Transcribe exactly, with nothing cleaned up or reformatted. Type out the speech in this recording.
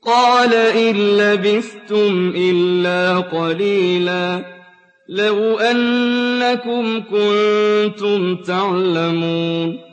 قَالَ إِن لَّبِثْتُمْ إِلَّا قَلِيلًا لَّوْ أَنَّكُمْ كُنتُمْ تَعْلَمُونَ